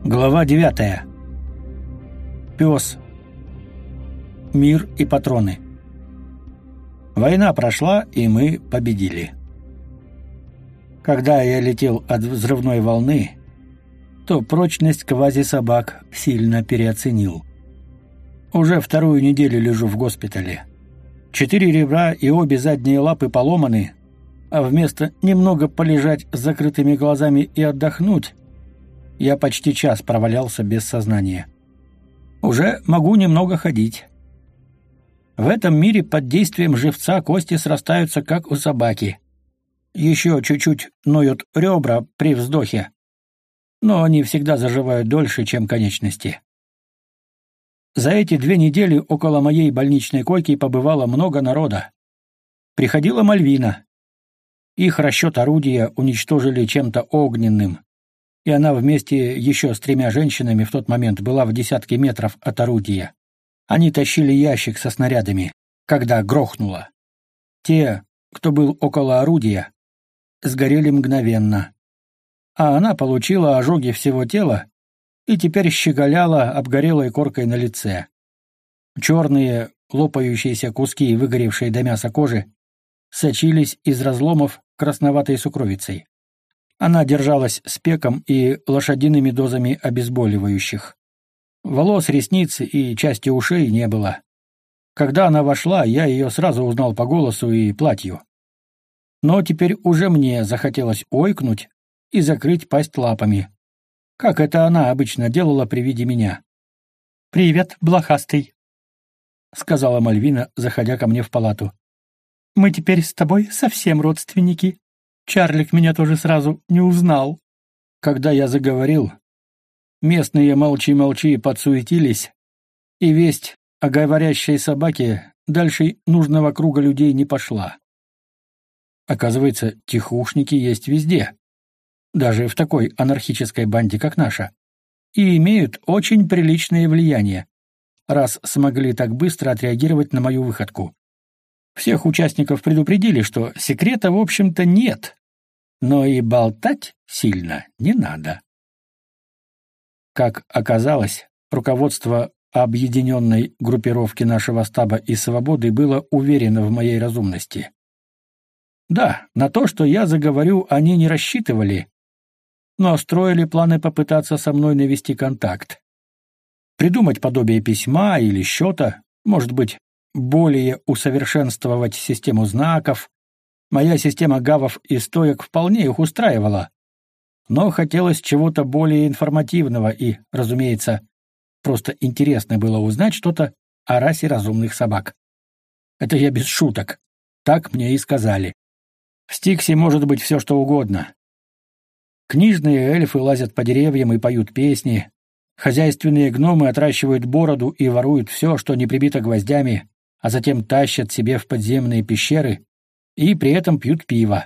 Глава 9. Пес. Мир и патроны. Война прошла, и мы победили. Когда я летел от взрывной волны, то прочность квазисобак сильно переоценил. Уже вторую неделю лежу в госпитале. 4 ребра и обе задние лапы поломаны, а вместо немного полежать с закрытыми глазами и отдохнуть, я почти час провалялся без сознания. Уже могу немного ходить. В этом мире под действием живца кости срастаются, как у собаки. Еще чуть-чуть ноют ребра при вздохе, но они всегда заживают дольше, чем конечности. За эти 2 недели около моей больничной койки побывало много народа. Приходила Мальвина. Их расчет орудия уничтожили чем-то огненным, и она вместе еще с 3 женщинами в тот момент была в десятке метров от орудия. Они тащили ящик со снарядами, когда грохнуло. Те, кто был около орудия, сгорели мгновенно, а она получила ожоги всего тела и теперь щеголяла обгорелой коркой на лице. Черные, лопающиеся куски выгоревшей до мяса кожи сочились из разломов красноватой сукровицей. Она держалась спеком и лошадиными дозами обезболивающих. Волос, ресниц и части ушей не было. Когда она вошла, я ее сразу узнал по голосу и платью. Но теперь уже мне захотелось ойкнуть и закрыть пасть лапами, как это она обычно делала при виде меня. «Привет, блохастый», — сказала Мальвина, заходя ко мне в палату. «Мы теперь с тобой совсем родственники. Чарлик меня тоже сразу не узнал». Когда я заговорил, местные молчи-молчи подсуетились, и весть о говорящей собаке дальше нужного круга людей не пошла. Оказывается, тихушники есть везде, даже в такой анархической банде, как наша, и имеют очень приличное влияние, раз смогли так быстро отреагировать на мою выходку. Всех участников предупредили, что секрета, в общем-то, нет, но и болтать сильно не надо. Как оказалось, руководство объединенной группировки нашего стаба и «Свободы» было уверено в моей разумности. Да, на то, что я заговорю, они не рассчитывали, но строили планы попытаться со мной навести контакт. Придумать подобие письма или счета, может быть, более усовершенствовать систему знаков. Моя система гавов и стоек вполне их устраивала. Но хотелось чего-то более информативного и, разумеется, просто интересно было узнать что-то о расе разумных собак. Это я без шуток. Так мне и сказали. В Стиксе может быть все, что угодно. Книжные эльфы лазят по деревьям и поют песни. Хозяйственные гномы отращивают бороду и воруют все, что не прибито гвоздями, а затем тащат себе в подземные пещеры и при этом пьют пиво.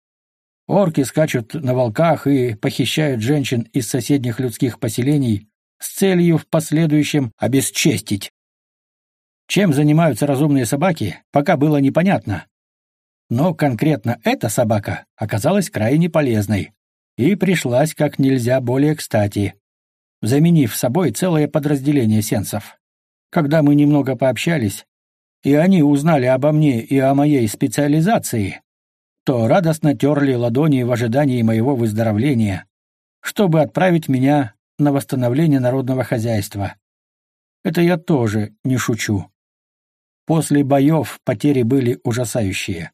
Орки скачут на волках и похищают женщин из соседних людских поселений с целью в последующем обесчестить. Чем занимаются разумные собаки, пока было непонятно. Но конкретно эта собака оказалась крайне полезной и пришлась как нельзя более кстати, заменив собой целое подразделение сенсов. Когда мы немного пообщались, и они узнали обо мне и о моей специализации, то радостно терли ладони в ожидании моего выздоровления, чтобы отправить меня на восстановление народного хозяйства. Это я тоже не шучу. После боев потери были ужасающие.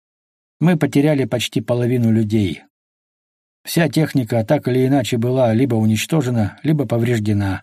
Мы потеряли почти половину людей. Вся техника так или иначе была либо уничтожена, либо повреждена.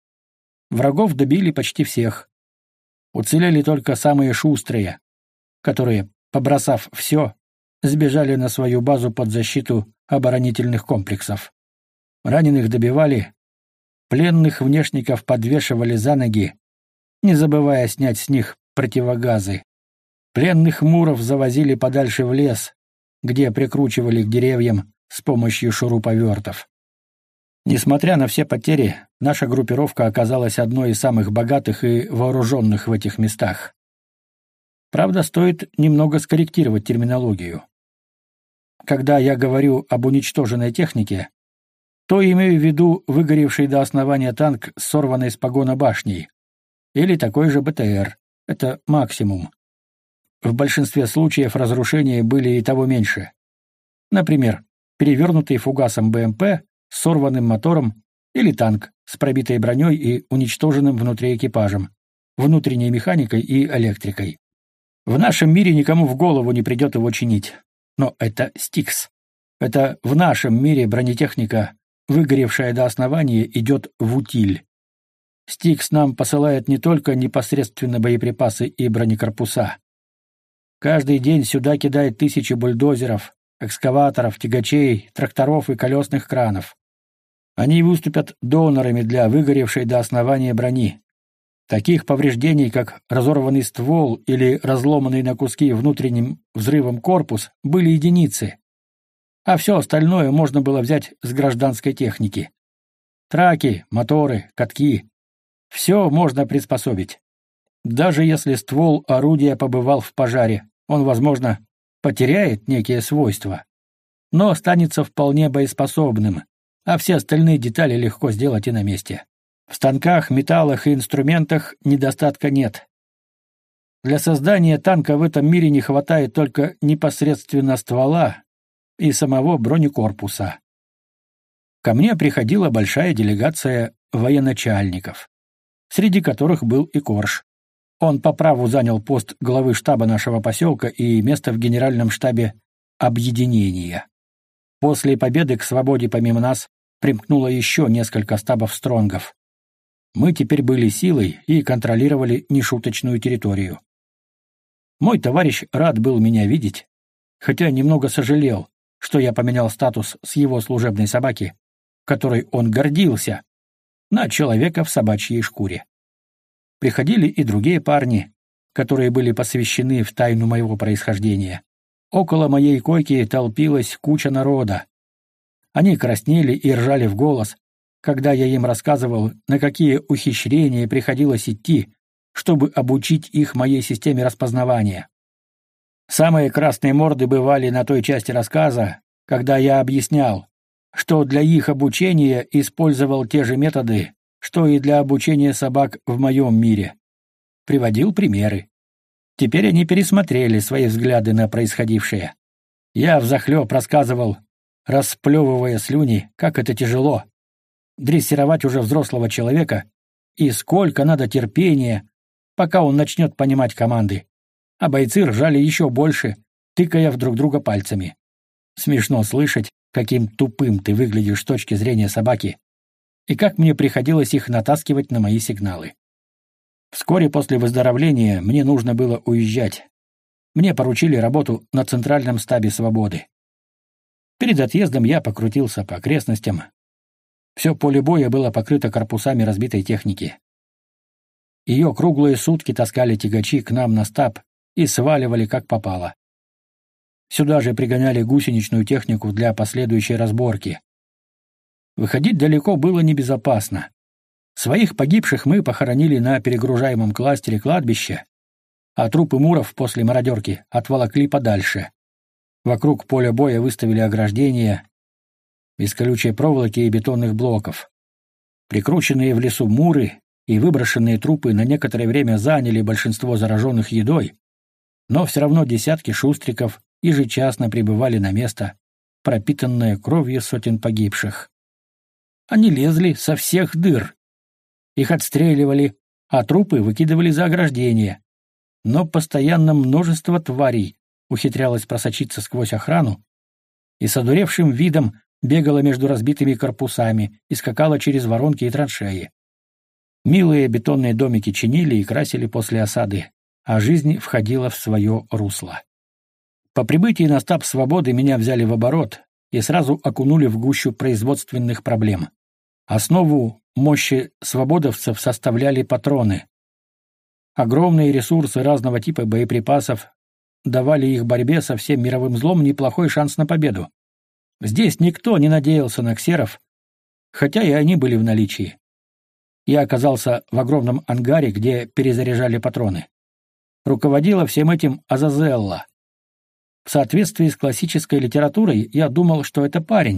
Врагов добили почти всех. Уцелели только самые шустрые, которые, побросав все, сбежали на свою базу под защиту оборонительных комплексов. Раненых добивали, пленных внешников подвешивали за ноги, не забывая снять с них противогазы. Пленных муров завозили подальше в лес, где прикручивали к деревьям с помощью шуруповертов. Несмотря на все потери, наша группировка оказалась одной из самых богатых и вооруженных в этих местах. Правда, стоит немного скорректировать терминологию. Когда я говорю об уничтоженной технике, то имею в виду выгоревший до основания танк с сорванной с погона башней. Или такой же БТР. Это максимум. В большинстве случаев разрушения были и того меньше. Например, перевернутый фугасом БМП с сорванным мотором или танк с пробитой броней и уничтоженным внутри экипажем, внутренней механикой и электрикой. В нашем мире никому в голову не придет его чинить. Но это Стикс. Это в нашем мире бронетехника, выгоревшая до основания, идет в утиль. Стикс нам посылает не только непосредственно боеприпасы и бронекорпуса. Каждый день сюда кидает тысячи бульдозеров, экскаваторов, тягачей, тракторов и колесных кранов. Они выступят донорами для выгоревшей до основания брони. Таких повреждений, как разорванный ствол или разломанный на куски внутренним взрывом корпус, были единицы. А все остальное можно было взять с гражданской техники. Траки, моторы, катки. Все можно приспособить. Даже если ствол орудия побывал в пожаре, он, возможно, потеряет некие свойства, но останется вполне боеспособным, а все остальные детали легко сделать и на месте. В станках, металлах и инструментах недостатка нет. Для создания танка в этом мире не хватает только непосредственно ствола и самого бронекорпуса. Ко мне приходила большая делегация военачальников, среди которых был и Корж. Он по праву занял пост главы штаба нашего поселка и место в генеральном штабе объединения. После победы к свободе помимо нас примкнуло еще несколько стабов стронгов. Мы теперь были силой и контролировали нешуточную территорию. Мой товарищ рад был меня видеть, хотя немного сожалел, что я поменял статус с его служебной собаки, которой он гордился, на человека в собачьей шкуре. Приходили и другие парни, которые были посвящены в тайну моего происхождения. Около моей койки толпилась куча народа. Они краснели и ржали в голос, когда я им рассказывал, на какие ухищрения приходилось идти, чтобы обучить их моей системе распознавания. Самые красные морды бывали на той части рассказа, когда я объяснял, что для их обучения использовал те же методы, что и для обучения собак в моем мире. Приводил примеры. Теперь они пересмотрели свои взгляды на происходившее. Я взахлеб рассказывал, расплевывая слюни, как это тяжело — дрессировать уже взрослого человека и сколько надо терпения, пока он начнет понимать команды. А бойцы ржали еще больше, тыкая в друг друга пальцами. Смешно слышать, каким тупым ты выглядишь с точки зрения собаки, и как мне приходилось их натаскивать на мои сигналы. Вскоре после выздоровления мне нужно было уезжать. Мне поручили работу на центральном штабе «Свободы». Перед отъездом я покрутился по окрестностям. Все поле боя было покрыто корпусами разбитой техники. Ее круглые сутки таскали тягачи к нам на штаб и сваливали как попало. Сюда же пригоняли гусеничную технику для последующей разборки. Выходить далеко было небезопасно. Своих погибших мы похоронили на перегружаемом кластере кладбища, а трупы муров после мародерки отволокли подальше. Вокруг поля боя выставили ограждения из колючей проволоки и бетонных блоков. Прикрученные в лесу муры и выброшенные трупы на некоторое время заняли большинство зараженных едой, но все равно десятки шустриков ежечасно прибывали на место, пропитанное кровью сотен погибших. Они лезли со всех дыр. Их отстреливали, а трупы выкидывали за ограждение. Но постоянно множество тварей ухитрялось просочиться сквозь охрану и с одуревшим видом бегала между разбитыми корпусами и скакала через воронки и траншеи. Милые бетонные домики чинили и красили после осады, а жизнь входила в свое русло. По прибытии на штаб «Свободы» меня взяли в оборот и сразу окунули в гущу производственных проблем. Основу мощи свободовцев составляли патроны. Огромные ресурсы разного типа боеприпасов давали их борьбе со всем мировым злом неплохой шанс на победу. Здесь никто не надеялся на ксеров, хотя и они были в наличии. Я оказался в огромном ангаре, где перезаряжали патроны. Руководила всем этим Азазелла. В соответствии с классической литературой я думал, что это парень,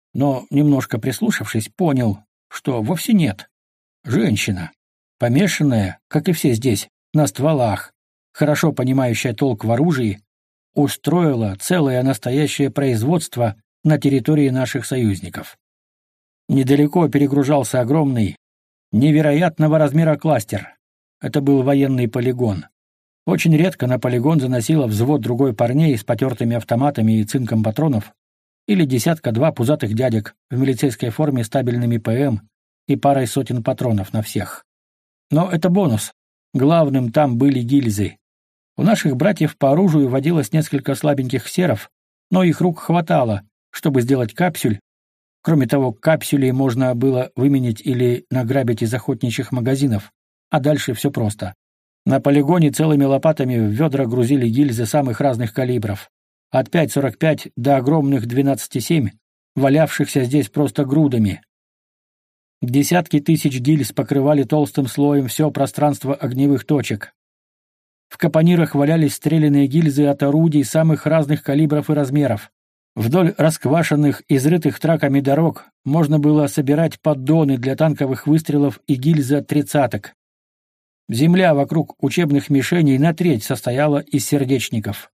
но, немножко прислушавшись, понял, что вовсе нет. Женщина, помешанная, как и все здесь, на стволах, хорошо понимающая толк в оружии, устроила целое настоящее производство на территории наших союзников. Недалеко перегружался огромный, невероятного размера кластер. Это был военный полигон. Очень редко на полигон заносило взвод другой парней с потертыми автоматами и цинком патронов или десятка-два пузатых дядек в милицейской форме с табельными ПМ и парой сотен патронов на всех. Но это бонус. Главным там были гильзы. У наших братьев по оружию водилось несколько слабеньких серов, но их рук хватало, чтобы сделать капсюль. Кроме того, капсюли можно было выменять или награбить из охотничьих магазинов, а дальше все просто. На полигоне целыми лопатами в ведра грузили гильзы самых разных калибров, от 5,45 до огромных 12,7, валявшихся здесь просто грудами. Десятки тысяч гильз покрывали толстым слоем все пространство огневых точек. В капонирах валялись стрелянные гильзы от орудий самых разных калибров и размеров. Вдоль расквашенных, изрытых траками дорог можно было собирать поддоны для танковых выстрелов и гильзы от тридцаток. Земля вокруг учебных мишеней на треть состояла из сердечников.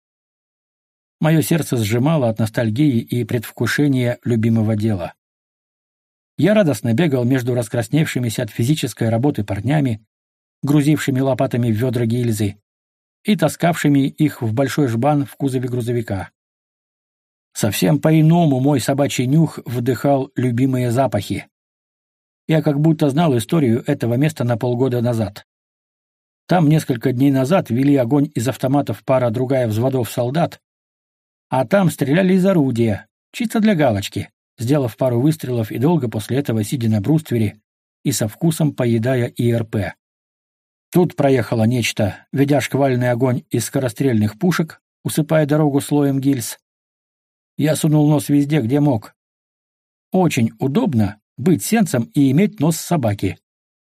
Мое сердце сжимало от ностальгии и предвкушения любимого дела. Я радостно бегал между раскрасневшимися от физической работы парнями, грузившими лопатами в ведра гильзы, и таскавшими их в большой жбан в кузове грузовика. Совсем по-иному мой собачий нюх вдыхал любимые запахи. Я как будто знал историю этого места на полгода назад. Там несколько дней назад вели огонь из автоматов пара-другая взводов солдат, а там стреляли из орудия, чисто для галочки, сделав пару выстрелов и долго после этого сидя на бруствере и со вкусом поедая ИРП. Тут проехало нечто, ведя шквальный огонь из скорострельных пушек, усыпая дорогу слоем гильз. Я сунул нос везде, где мог. Очень удобно быть сенсом и иметь нос собаки.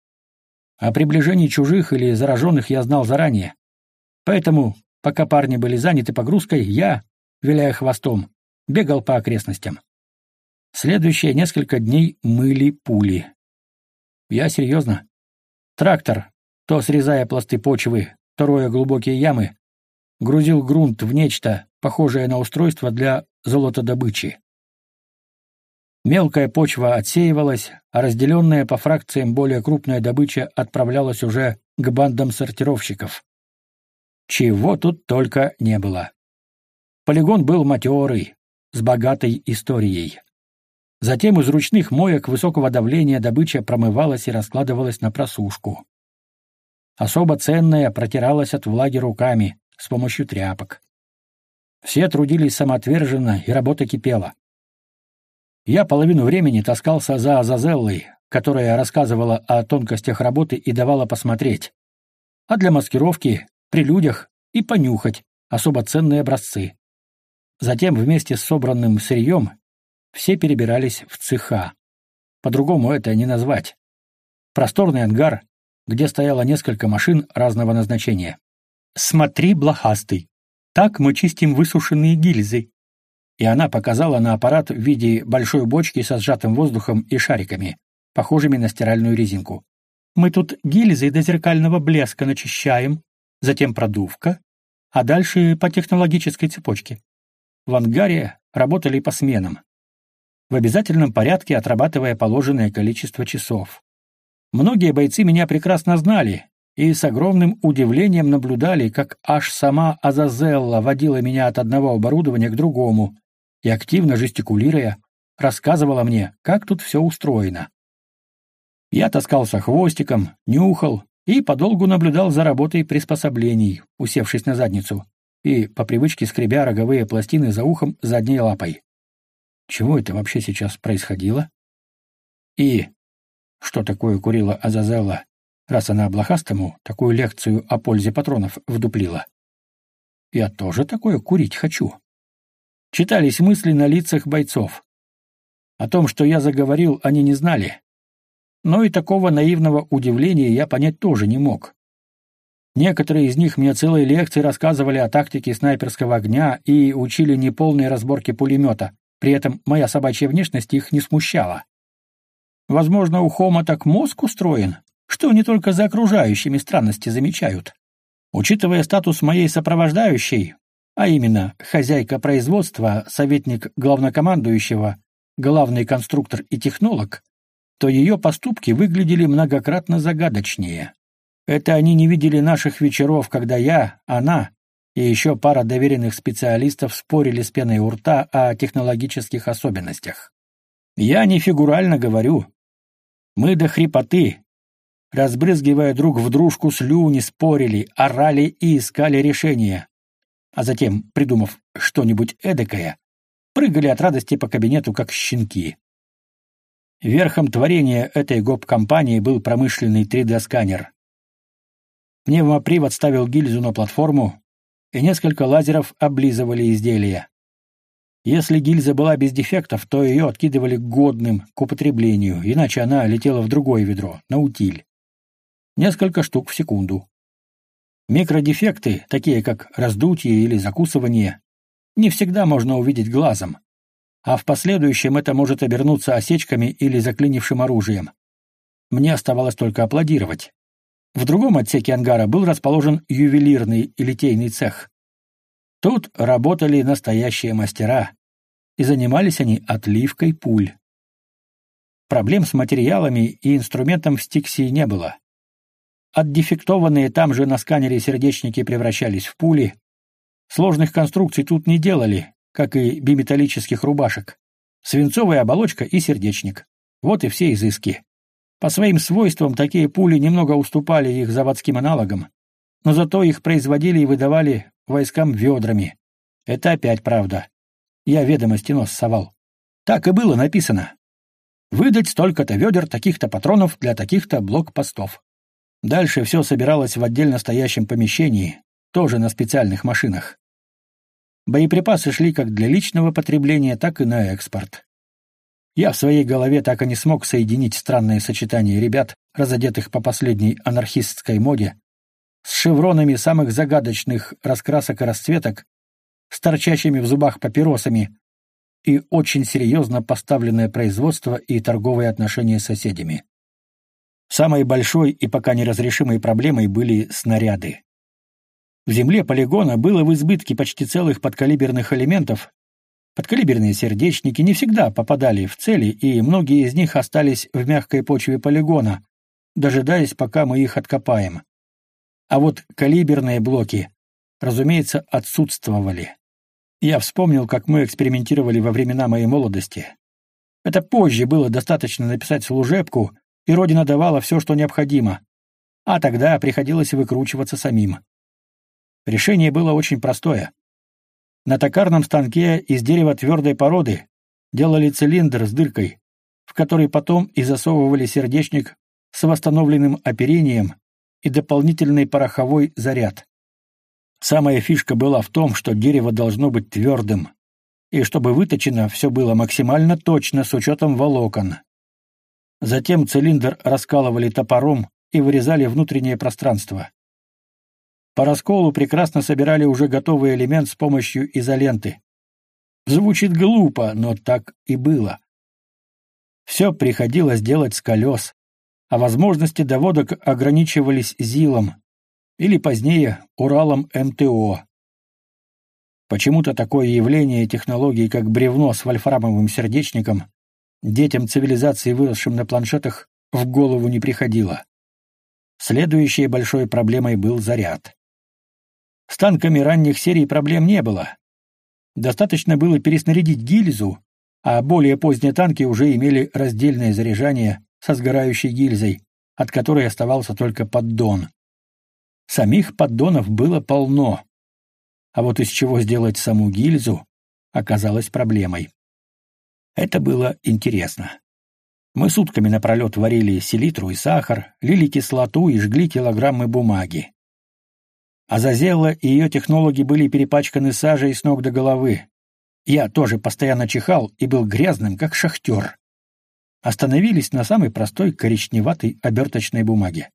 О приближении чужих или зараженных я знал заранее. Поэтому, пока парни были заняты погрузкой, я, виляя хвостом, бегал по окрестностям. Следующие несколько дней мыли пули. Я серьезно. Трактор, то срезая пласты почвы, то роя глубокие ямы, грузил грунт в нечто, похожее на устройство для золотодобычи. Мелкая почва отсеивалась, а разделенная по фракциям более крупная добыча отправлялась уже к бандам сортировщиков. Чего тут только не было. Полигон был матерый, с богатой историей. Затем из ручных моек высокого давления добыча промывалась и раскладывалась на просушку. Особо ценная протиралась от влаги руками с помощью тряпок. Все трудились самоотверженно, и работа кипела. Я половину времени таскался за Азазеллой, которая рассказывала о тонкостях работы и давала посмотреть. А для маскировки, при людях и понюхать особо ценные образцы. Затем вместе с собранным сырьем все перебирались в цеха. По-другому это не назвать. Просторный ангар, где стояло несколько машин разного назначения. «Смотри, блохастый, так мы чистим высушенные гильзы». И она показала на аппарат в виде большой бочки со сжатым воздухом и шариками, похожими на стиральную резинку. «Мы тут гильзы до зеркального блеска начищаем, затем продувка, а дальше по технологической цепочке». В ангаре работали по сменам, в обязательном порядке отрабатывая положенное количество часов. Многие бойцы меня прекрасно знали и с огромным удивлением наблюдали, как аж сама Азазелла водила меня от одного оборудования к другому и, активно жестикулируя, рассказывала мне, как тут все устроено. Я таскался хвостиком, нюхал и подолгу наблюдал за работой приспособлений, усевшись на задницу, и по привычке скребя роговые пластины за ухом задней лапой. Чего это вообще сейчас происходило? И что такое курила Азазелла, раз она блохастому такую лекцию о пользе патронов вдуплила? Я тоже такое курить хочу. Читались мысли на лицах бойцов. О том, что я заговорил, они не знали. Но и такого наивного удивления я понять тоже не мог. Некоторые из них мне целые лекции рассказывали о тактике снайперского огня и учили неполной разборке пулемета, При этом моя собачья внешность их не смущала. Возможно, у Хома так мозг устроен, что не только за окружающими странности замечают. Учитывая статус моей сопровождающей, а именно хозяйка производства, советник главнокомандующего, главный конструктор и технолог, то ее поступки выглядели многократно загадочнее. Это они не видели наших вечеров, когда я, она и еще пара доверенных специалистов спорили с пеной у рта о технологических особенностях. Я не фигурально говорю. Мы до хрипоты, разбрызгивая друг в дружку слюни, спорили, орали и искали решения. А затем, придумав что-нибудь эдакое, прыгали от радости по кабинету, как щенки. Верхом творения этой гоп-компании был промышленный 3D-сканер. Пневмопривод ставил гильзу на платформу, и несколько лазеров облизывали изделие. Если гильза была без дефектов, то ее откидывали годным к употреблению, иначе она летела в другое ведро, на утиль. Несколько штук в секунду. Микродефекты, такие как раздутие или закусывание, не всегда можно увидеть глазом, а в последующем это может обернуться осечками или заклинившим оружием. Мне оставалось только аплодировать. В другом отсеке ангара был расположен ювелирный и литейный цех. Тут работали настоящие мастера, и занимались они отливкой пуль. Проблем с материалами и инструментом в Стиксии не было. Отдефектованные там же на сканере сердечники превращались в пули. Сложных конструкций тут не делали, как и биметаллических рубашек. Свинцовая оболочка и сердечник. Вот и все изыски. По своим свойствам такие пули немного уступали их заводским аналогам, но зато их производили и выдавали войскам ведрами. Это опять правда. Я ведомости нос совал. Так и было написано. Выдать столько-то ведер таких-то патронов для таких-то блокпостов. Дальше все собиралось в отдельно стоящем помещении, тоже на специальных машинах. Боеприпасы шли как для личного потребления, так и на экспорт. Я в своей голове так и не смог соединить странное сочетание ребят, разодетых по последней анархистской моде, с шевронами самых загадочных раскрасок и расцветок, с торчащими в зубах папиросами и очень серьезно поставленное производство и торговые отношения с соседями. Самой большой и пока неразрешимой проблемой были снаряды. В земле полигона было в избытке почти целых подкалиберных элементов. Подкалиберные сердечники не всегда попадали в цели, и многие из них остались в мягкой почве полигона, дожидаясь, пока мы их откопаем. А вот калиберные блоки, разумеется, отсутствовали. Я вспомнил, как мы экспериментировали во времена моей молодости. Это позже было достаточно написать служебку, и Родина давала все, что необходимо, а тогда приходилось выкручиваться самим. Решение было очень простое. На токарном станке из дерева твердой породы делали цилиндр с дыркой, в который потом и засовывали сердечник с восстановленным оперением и дополнительный пороховой заряд. Самая фишка была в том, что дерево должно быть твердым, и чтобы выточено все было максимально точно с учетом волокон. Затем цилиндр раскалывали топором и вырезали внутреннее пространство. По расколу прекрасно собирали уже готовый элемент с помощью изоленты. Звучит глупо, но так и было. Все приходилось делать с колес, а возможности доводок ограничивались ЗИЛом или позднее Уралом МТО. Почему-то такое явление технологии, как бревно с вольфрамовым сердечником, детям цивилизации, выросшим на планшетах, в голову не приходило. Следующей большой проблемой был заряд. С танками ранних серий проблем не было. Достаточно было переснарядить гильзу, а более поздние танки уже имели раздельное заряжание со сгорающей гильзой, от которой оставался только поддон. Самих поддонов было полно, а вот из чего сделать саму гильзу оказалось проблемой. Это было интересно. Мы сутками напролет варили селитру и сахар, лили кислоту и жгли килограммы бумаги. Азазелла и ее технологи были перепачканы сажей с ног до головы. Я тоже постоянно чихал и был грязным, как шахтер. Остановились на самой простой коричневатой оберточной бумаге.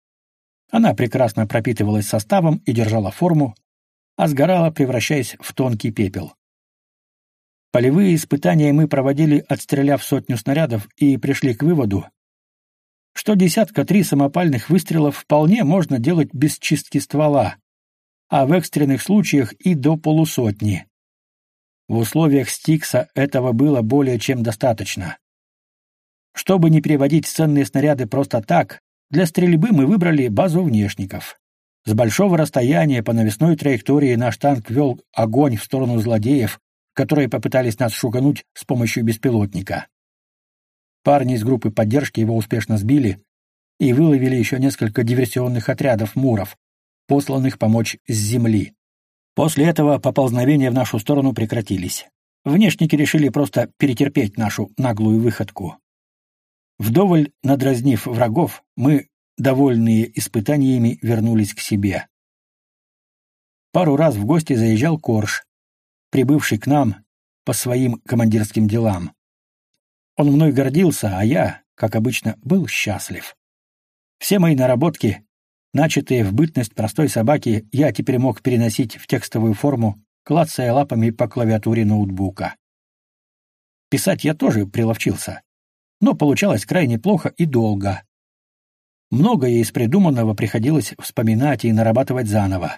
Она прекрасно пропитывалась составом и держала форму, а сгорала, превращаясь в тонкий пепел. Полевые испытания мы проводили, отстреляв 100 снарядов, и пришли к выводу, что 3 самопальных выстрелов вполне можно делать без чистки ствола, а в экстренных случаях и до полусотни. В условиях Стикса этого было более чем достаточно. Чтобы не переводить ценные снаряды просто так, для стрельбы мы выбрали базу внешников. С большого расстояния по навесной траектории наш танк вел огонь в сторону злодеев, которые попытались нас шугануть с помощью беспилотника. Парни из группы поддержки его успешно сбили и выловили еще несколько диверсионных отрядов муров, посланных помочь с земли. После этого поползновения в нашу сторону прекратились. Внешники решили просто перетерпеть нашу наглую выходку. Вдоволь надразнив врагов, мы, довольные испытаниями, вернулись к себе. Пару раз в гости заезжал Корж, прибывший к нам по своим командирским делам. Он мной гордился, а я, как обычно, был счастлив. Все мои наработки, начатые в бытность простой собаки, я теперь мог переносить в текстовую форму, клацая лапами по клавиатуре ноутбука. Писать я тоже приловчился, но получалось крайне плохо и долго. Многое из придуманного приходилось вспоминать и нарабатывать заново.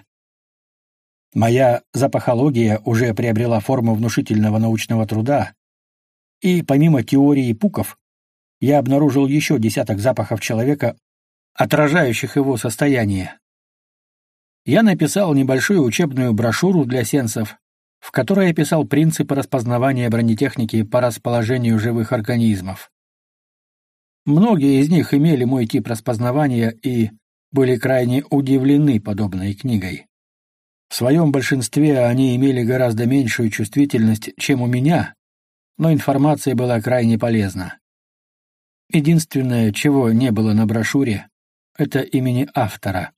Моя запахология уже приобрела форму внушительного научного труда, и помимо теории пуков, я обнаружил еще десяток запахов человека, отражающих его состояние. Я написал небольшую учебную брошюру для сенсов, в которой описал принципы распознавания бронетехники по расположению живых организмов. Многие из них имели мой тип распознавания и были крайне удивлены подобной книгой. В своем большинстве они имели гораздо меньшую чувствительность, чем у меня, но информация была крайне полезна. Единственное, чего не было на брошюре, это имени автора.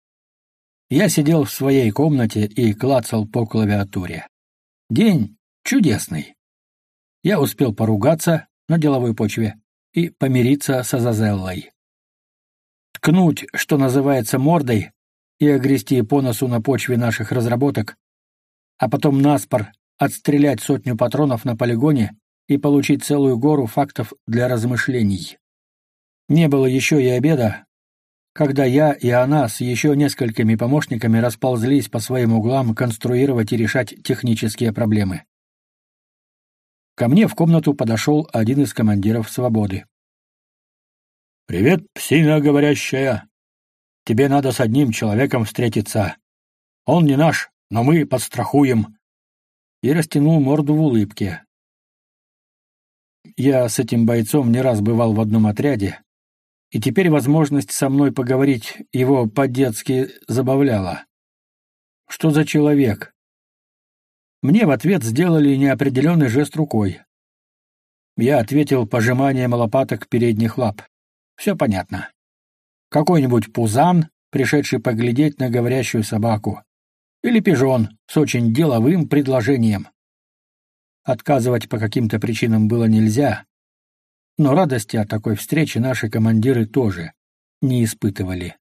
Я сидел в своей комнате и клацал по клавиатуре. День чудесный. Я успел поругаться на деловой почве и помириться с Азазеллой. Ткнуть, что называется, мордой, и огрести по носу на почве наших разработок, а потом наспор отстрелять 100 патронов на полигоне и получить целую гору фактов для размышлений. Не было еще и обеда, когда я и она с еще несколькими помощниками расползлись по своим углам конструировать и решать технические проблемы. Ко мне в комнату подошел один из командиров «Свободы». «Привет, псина говорящая. Тебе надо с одним человеком встретиться. Он не наш, но мы подстрахуем». И растянул морду в улыбке. Я с этим бойцом не раз бывал в одном отряде, и теперь возможность со мной поговорить его по-детски забавляла. Что за человек? Мне в ответ сделали неопределенный жест рукой. Я ответил пожиманием лопаток передних лап. Все понятно. Какой-нибудь пузан, пришедший поглядеть на говорящую собаку. Или пижон с очень деловым предложением. Отказывать по каким-то причинам было нельзя, но радости от такой встречи наши командиры тоже не испытывали.